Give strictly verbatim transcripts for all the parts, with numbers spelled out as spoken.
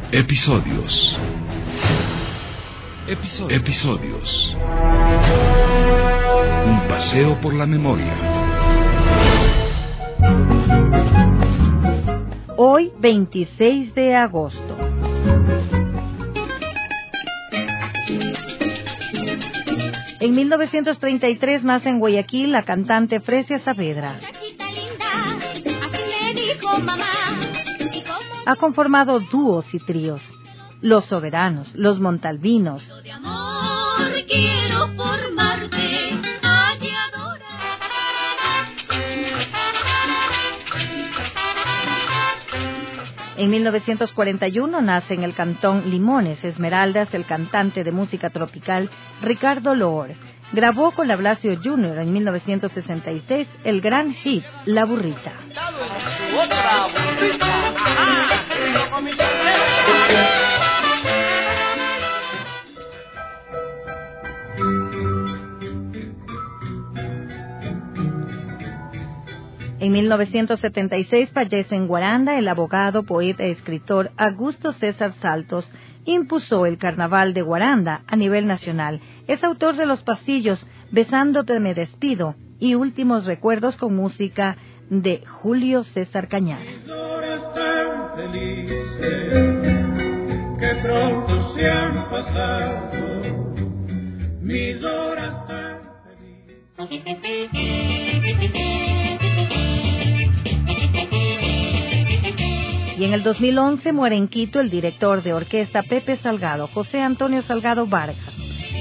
Episodios. Episodios. Episodios. Un paseo por la memoria. Hoy, veintiséis de agosto. En mil novecientos treinta y tres nace en Guayaquil la cantante Fresia Saavedra. Ha conformado dúos y tríos: Los Soberanos, Los Montalvinos. De amor quiero formarte, halladora. En mil novecientos cuarenta y uno nace en el cantón Limones, Esmeraldas, el cantante de música tropical Ricardo Loor. Grabó con la Blasio junior en mil novecientos sesenta y seis el gran hit La Burrita. En mil novecientos setenta y seis fallece en Guaranda el abogado, poeta y escritor Augusto César Saltos. Impuso el Carnaval de Guaranda a nivel nacional. Es autor de Los Pasillos, Besándote me despido y Últimos recuerdos con música de Julio César Cañada. Mis horas tan felices que pronto se han pasado, mis horas tan felices. Y en el dos mil once muere en Quito el director de orquesta Pepe Salgado, José Antonio Salgado Vargas,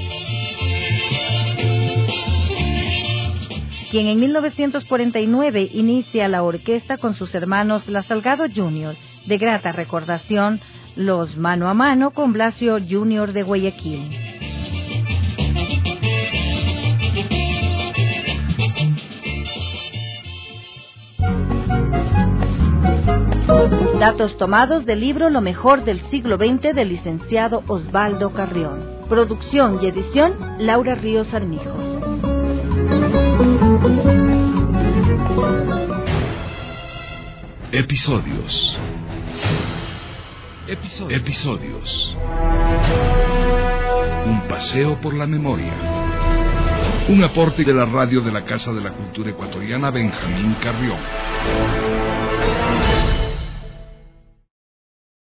quien en mil novecientos cuarenta y nueve inicia la orquesta con sus hermanos La Salgado junior, de grata recordación, los Mano a Mano con Blasio junior de Guayaquil. Datos tomados del libro Lo mejor del siglo veinte del licenciado Osvaldo Carrión. Producción y edición Laura Ríos Armijo. Episodios. Episodios. Episodios. Un paseo por la memoria. Un aporte de la radio de la Casa de la Cultura Ecuatoriana Benjamín Carrión.